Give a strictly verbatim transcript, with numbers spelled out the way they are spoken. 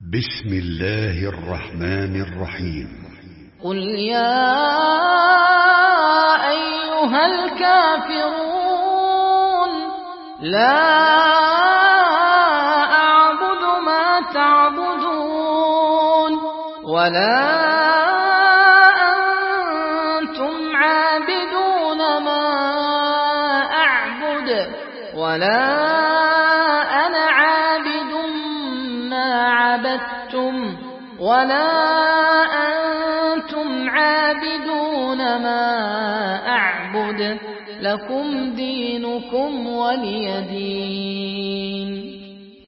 بسم الله الرحمن الرحيم. قل يا أيها الكافرون لا أعبد ما تعبدون ولا أنتم عابدون ما أعبد ولا أنا عابد ما عبدتم ولا أنتم عابدون ما أعبد لكم دينكم ولي دين.